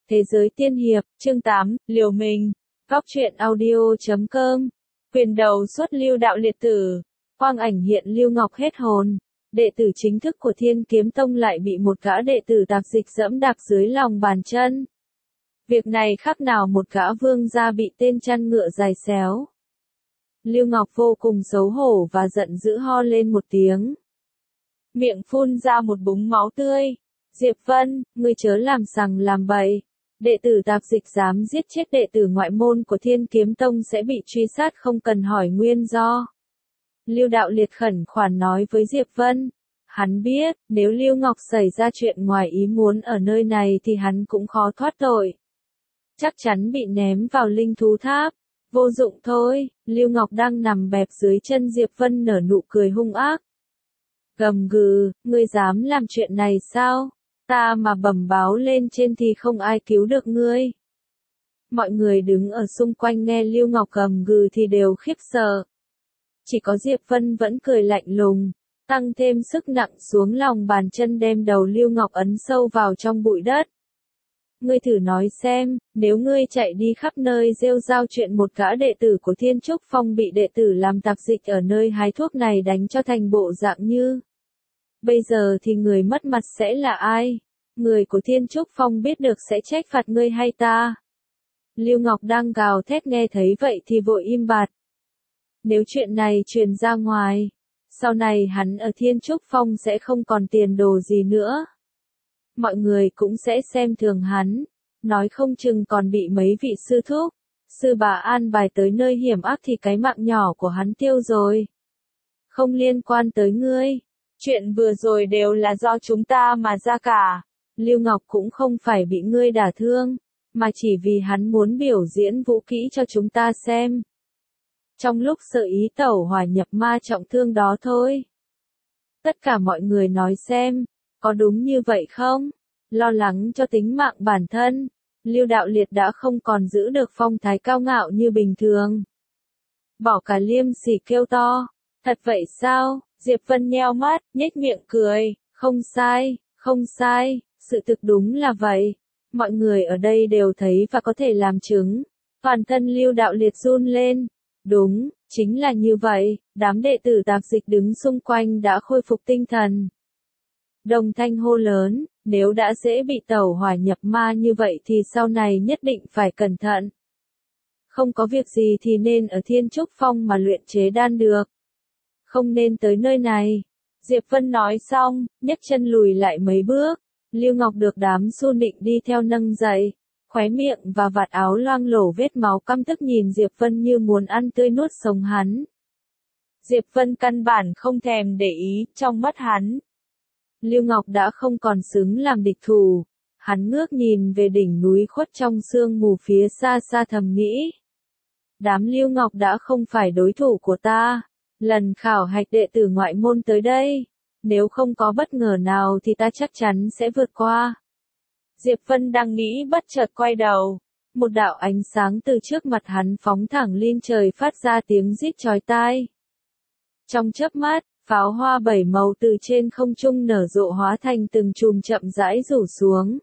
Thế giới tiên hiệp, chương 8, liều mình. Góc truyện audio.com. Quyền đầu xuất Lưu Đạo Liệt Tử. Quang ảnh hiện Lưu Ngọc hết hồn. Đệ tử chính thức của Thiên Kiếm Tông lại bị một gã đệ tử tạp dịch dẫm đạp dưới lòng bàn chân. Việc này khác nào một gã vương gia bị tên chăn ngựa dài xéo. Lưu Ngọc vô cùng xấu hổ và giận dữ ho lên một tiếng. Miệng phun ra một búng máu tươi. Diệp Vân, ngươi chớ làm sằng làm bậy. Đệ tử tạp dịch dám giết chết đệ tử ngoại môn của Thiên Kiếm Tông sẽ bị truy sát không cần hỏi nguyên do. Lưu Đạo Liệt khẩn khoản nói với Diệp Vân. Hắn biết, nếu Lưu Ngọc xảy ra chuyện ngoài ý muốn ở nơi này thì hắn cũng khó thoát tội. Chắc chắn bị ném vào linh thú tháp. Vô dụng thôi, Lưu Ngọc đang nằm bẹp dưới chân Diệp Vân nở nụ cười hung ác. Gầm gừ, ngươi dám làm chuyện này sao? Ta mà bẩm báo lên trên thì không ai cứu được ngươi. Mọi người đứng ở xung quanh nghe Lưu Ngọc gầm gừ thì đều khiếp sợ. Chỉ có Diệp Vân vẫn cười lạnh lùng, tăng thêm sức nặng xuống lòng bàn chân đem đầu Lưu Ngọc ấn sâu vào trong bụi đất. Ngươi thử nói xem, nếu ngươi chạy đi khắp nơi rêu rao chuyện một gã đệ tử của Thiên Trúc Phong bị đệ tử làm tạp dịch ở nơi hái thuốc này đánh cho thành bộ dạng như. Bây giờ thì người mất mặt sẽ là ai? Người của Thiên Trúc Phong biết được sẽ trách phạt ngươi hay ta? Lưu Ngọc đang gào thét nghe thấy vậy thì vội im bặt. Nếu chuyện này truyền ra ngoài, sau này hắn ở Thiên Trúc Phong sẽ không còn tiền đồ gì nữa. Mọi người cũng sẽ xem thường hắn, nói không chừng còn bị mấy vị sư thúc, sư bà an bài tới nơi hiểm ác thì cái mạng nhỏ của hắn tiêu rồi. Không liên quan tới ngươi, chuyện vừa rồi đều là do chúng ta mà ra cả. Lưu Ngọc cũng không phải bị ngươi đả thương, mà chỉ vì hắn muốn biểu diễn vũ kỹ cho chúng ta xem. Trong lúc sợ ý tẩu hỏa nhập ma trọng thương đó thôi. Tất cả mọi người nói xem, có đúng như vậy không? Lo lắng cho tính mạng bản thân, Lưu Đạo Liệt đã không còn giữ được phong thái cao ngạo như bình thường. Bỏ cả liêm sỉ kêu to, thật vậy sao? Diệp Vân nheo mắt, nhếch miệng cười, không sai, không sai, sự thực đúng là vậy. Mọi người ở đây đều thấy và có thể làm chứng. Toàn thân Lưu Đạo Liệt run lên. Đúng, chính là như vậy, đám đệ tử tạp dịch đứng xung quanh đã khôi phục tinh thần. Đồng thanh hô lớn, nếu đã dễ bị tẩu hỏa nhập ma như vậy thì sau này nhất định phải cẩn thận. Không có việc gì thì nên ở Thiên Trúc Phong mà luyện chế đan được. Không nên tới nơi này. Diệp Vân nói xong, nhấc chân lùi lại mấy bước. Lưu Ngọc được đám Xu Nịnh đi theo nâng dậy. Khóe miệng và vạt áo loang lổ vết máu căm tức nhìn Diệp Vân như muốn ăn tươi nuốt sống hắn. Diệp Vân căn bản không thèm để ý, trong mắt hắn. Lưu Ngọc đã không còn xứng làm địch thủ. Hắn ngước nhìn về đỉnh núi khuất trong sương mù phía xa xa thầm nghĩ. Đám Lưu Ngọc đã không phải đối thủ của ta. Lần khảo hạch đệ tử ngoại môn tới đây. Nếu không có bất ngờ nào thì ta chắc chắn sẽ vượt qua. Diệp Vân đang nghĩ bất chợt quay đầu. Một đạo ánh sáng từ trước mặt hắn phóng thẳng lên trời phát ra tiếng rít chói tai. Trong chớp mắt, pháo hoa bảy màu từ trên không trung nở rộ hóa thành từng chùm chậm rãi rủ xuống.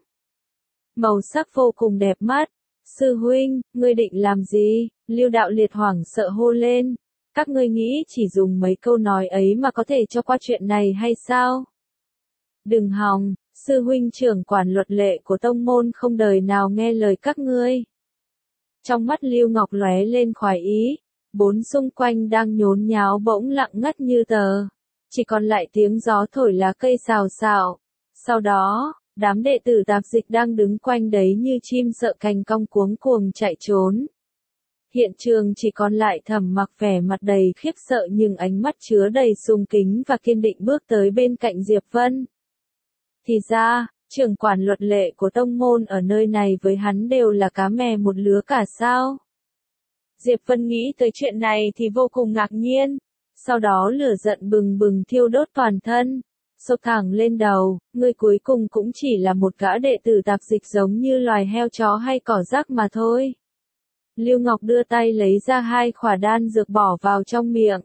Màu sắc vô cùng đẹp mắt. Sư huynh, ngươi định làm gì? Lưu Đạo Liệt hoảng sợ hô lên. Các ngươi nghĩ chỉ dùng mấy câu nói ấy mà có thể cho qua chuyện này hay sao? Đừng hòng, sư huynh trưởng quản luật lệ của tông môn không đời nào nghe lời các ngươi. Trong mắt Lưu Ngọc lóe lên khoái ý, bốn xung quanh đang nhốn nháo bỗng lặng ngắt như tờ. Chỉ còn lại tiếng gió thổi lá cây xào xạo. Sau đó, đám đệ tử tạp dịch đang đứng quanh đấy như chim sợ cành cong cuống cuồng chạy trốn. Hiện trường chỉ còn lại Thẩm Mặc vẻ mặt đầy khiếp sợ nhưng ánh mắt chứa đầy sùng kính và kiên định bước tới bên cạnh Diệp Vân. Thì ra, trưởng quản luật lệ của tông môn ở nơi này với hắn đều là cá mè một lứa cả sao. Diệp Vân nghĩ tới chuyện này thì vô cùng ngạc nhiên. Sau đó lửa giận bừng bừng thiêu đốt toàn thân. Sộc thẳng lên đầu, người cuối cùng cũng chỉ là một gã đệ tử tạp dịch giống như loài heo chó hay cỏ rác mà thôi. Lưu Ngọc đưa tay lấy ra 2 khỏa đan dược bỏ vào trong miệng.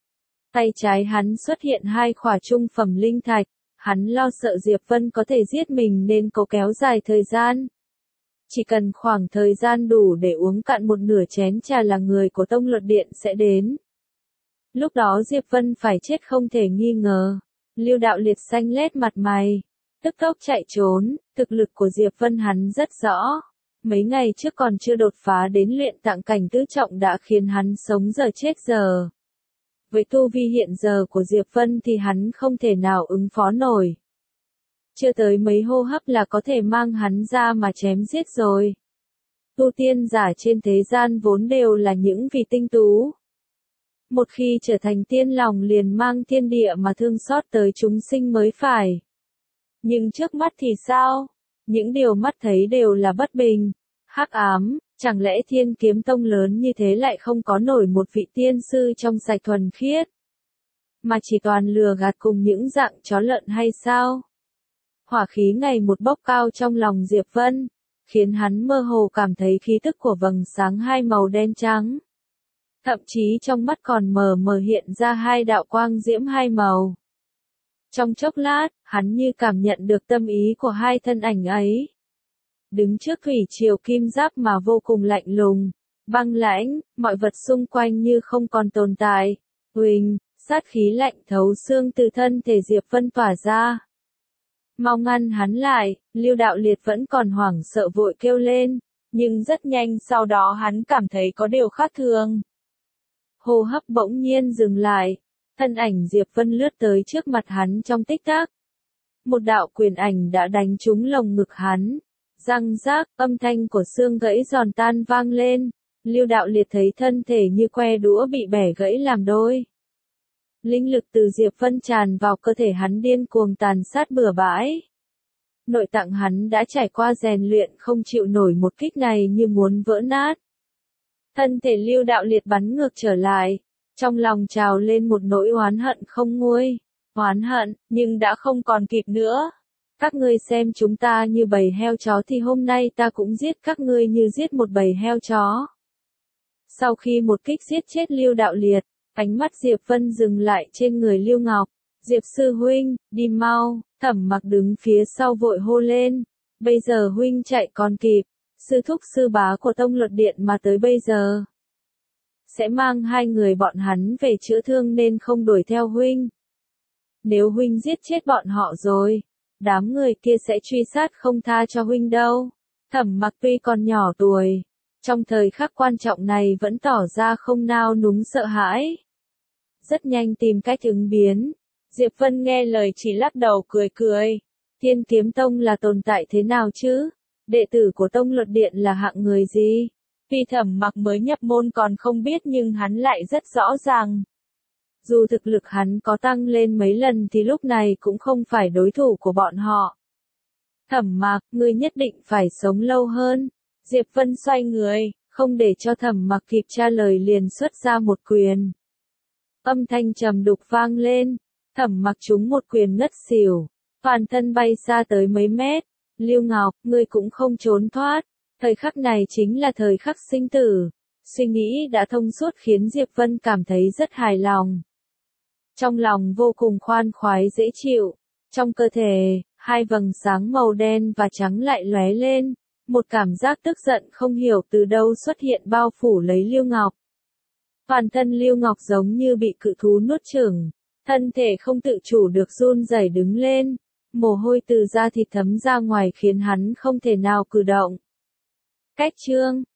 Tay trái hắn xuất hiện 2 khỏa trung phẩm linh thạch. Hắn lo sợ Diệp Vân có thể giết mình nên cố kéo dài thời gian. Chỉ cần khoảng thời gian đủ để uống cạn một nửa chén trà là người của Tông Luật Điện sẽ đến. Lúc đó Diệp Vân phải chết không thể nghi ngờ. Lưu Đạo Liệt xanh lét mặt mày, tức tốc chạy trốn, thực lực của Diệp Vân hắn rất rõ. Mấy ngày trước còn chưa đột phá đến luyện tạng cảnh tứ trọng đã khiến hắn sống giờ chết giờ. Với tu vi hiện giờ của Diệp Vân thì hắn không thể nào ứng phó nổi. Chưa tới mấy hô hấp là có thể mang hắn ra mà chém giết rồi. Tu tiên giả trên thế gian vốn đều là những vị tinh tú. Một khi trở thành tiên lòng liền mang thiên địa mà thương xót tới chúng sinh mới phải. Nhưng trước mắt thì sao? Những điều mắt thấy đều là bất bình, hắc ám, chẳng lẽ Thiên Kiếm Tông lớn như thế lại không có nổi một vị tiên sư trong sạch thuần khiết? Mà chỉ toàn lừa gạt cùng những dạng chó lợn hay sao? Hỏa khí ngày một bốc cao trong lòng Diệp Vân, khiến hắn mơ hồ cảm thấy khí tức của vầng sáng hai màu đen trắng. Thậm chí trong mắt còn mờ mờ hiện ra hai đạo quang diễm hai màu. Trong chốc lát, hắn như cảm nhận được tâm ý của hai thân ảnh ấy. Đứng trước thủy triều kim giáp mà vô cùng lạnh lùng, băng lãnh, mọi vật xung quanh như không còn tồn tại. Huỳnh, sát khí lạnh thấu xương từ thân thể Diệp Vân tỏa ra. Mau ngăn hắn lại, Lưu Đạo Liệt vẫn còn hoảng sợ vội kêu lên, nhưng rất nhanh sau đó hắn cảm thấy có điều khác thường. Hô hấp bỗng nhiên dừng lại, thân ảnh Diệp Vân lướt tới trước mặt hắn trong tích tắc. Một đạo quyền ảnh đã đánh trúng lồng ngực hắn. Răng rác, âm thanh của xương gãy giòn tan vang lên. Lưu Đạo Liệt thấy thân thể như que đũa bị bẻ gãy làm đôi. Linh lực từ Diệp Vân tràn vào cơ thể hắn điên cuồng tàn sát bừa bãi. Nội tạng hắn đã trải qua rèn luyện không chịu nổi một kích này như muốn vỡ nát. Thân thể Lưu Đạo Liệt bắn ngược trở lại, trong lòng trào lên một nỗi oán hận không nguôi. Oán hận, nhưng đã không còn kịp nữa. Các ngươi xem chúng ta như bầy heo chó thì hôm nay ta cũng giết các ngươi như giết một bầy heo chó. Sau khi một kích giết chết Lưu Đạo Liệt, ánh mắt Diệp Vân dừng lại trên người Lưu Ngọc. Diệp sư huynh, đi mau, Thẩm Mặc đứng phía sau vội hô lên. Bây giờ huynh chạy còn kịp, sư thúc sư bá của Tông Luật Điện mà tới bây giờ. Sẽ mang hai người bọn hắn về chữa thương nên không đuổi theo huynh. Nếu huynh giết chết bọn họ rồi, đám người kia sẽ truy sát không tha cho huynh đâu. Thẩm Mặc tuy còn nhỏ tuổi, trong thời khắc quan trọng này vẫn tỏ ra không nao núng sợ hãi. Rất nhanh tìm cách ứng biến. Diệp Vân nghe lời chỉ lắc đầu cười cười. Thiên Kiếm Tông là tồn tại thế nào chứ? Đệ tử của Tông Luật Điện là hạng người gì? Tuy Thẩm Mặc mới nhập môn còn không biết nhưng hắn lại rất rõ ràng. Dù thực lực hắn có tăng lên mấy lần thì lúc này cũng không phải đối thủ của bọn họ. Thẩm Mặc, ngươi nhất định phải sống lâu hơn. Diệp Vân xoay người, không để cho Thẩm Mặc kịp trả lời liền xuất ra một quyền. Âm thanh trầm đục vang lên, Thẩm Mặc trúng một quyền ngất xỉu, toàn thân bay xa tới mấy mét. Lưu Ngọc, ngươi cũng không trốn thoát. Thời khắc này chính là thời khắc sinh tử. Suy nghĩ đã thông suốt khiến Diệp Vân cảm thấy rất hài lòng. Trong lòng vô cùng khoan khoái dễ chịu. Trong cơ thể, hai vầng sáng màu đen và trắng lại lóe lên. Một cảm giác tức giận không hiểu từ đâu xuất hiện bao phủ lấy Lưu Ngọc. Toàn thân Lưu Ngọc giống như bị cự thú nuốt chửng. Thân thể không tự chủ được run rẩy đứng lên. Mồ hôi từ da thịt thấm ra ngoài khiến hắn không thể nào cử động. Cách chương